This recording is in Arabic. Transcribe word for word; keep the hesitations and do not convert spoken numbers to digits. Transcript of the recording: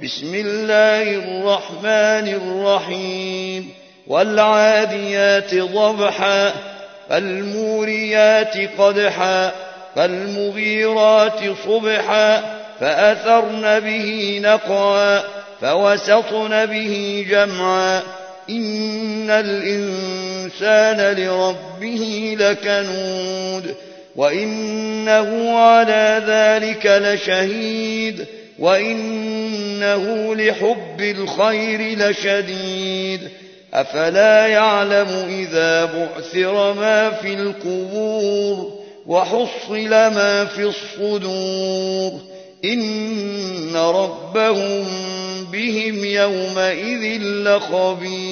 بسم الله الرحمن الرحيم والعاديات ضبحا فالموريات قدحا فالمغيرات صبحا فأثرن به نقعا فوسطن به جمعا إن الإنسان لربه لكنود وإنه على ذلك لشهيد وإنه لحب الخير لشديد أفلا يعلم إذا بعثر ما في القبور وحصل ما في الصدور إن ربهم بهم يومئذ لخبير.